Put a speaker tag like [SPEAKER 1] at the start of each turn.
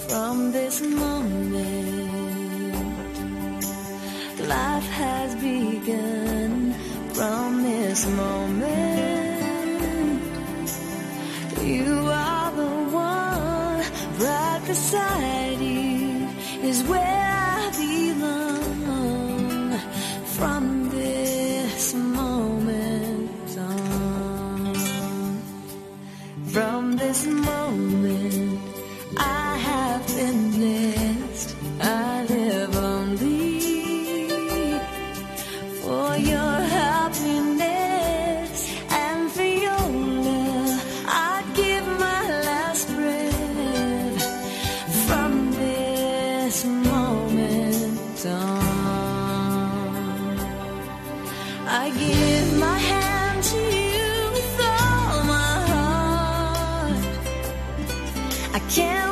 [SPEAKER 1] from this moment. Life has begun from this moment. You are the one, right beside you is where I belong. From this moment on, from this moment I have been blessed. I live only for your happiness and for your love. I'd give my last breath. From this moment on, I give my hand to you with all my heart. I can't